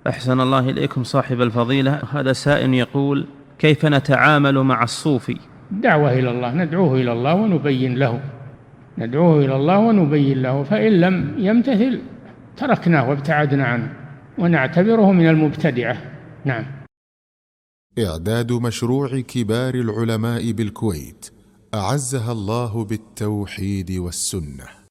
أحسن الله إليكم صاحب الفضيلة. هذا سائل يقول: كيف نتعامل مع الصوفي؟ دعوة إلى الله، ندعوه إلى الله ونبين له، ندعوه إلى الله ونبين له، فإن لم يمتثل تركناه وابتعدنا عنه ونعتبره من المبتدعة. نعم. إعداد مشروع كبار العلماء بالكويت أعزها الله بالتوحيد والسنة.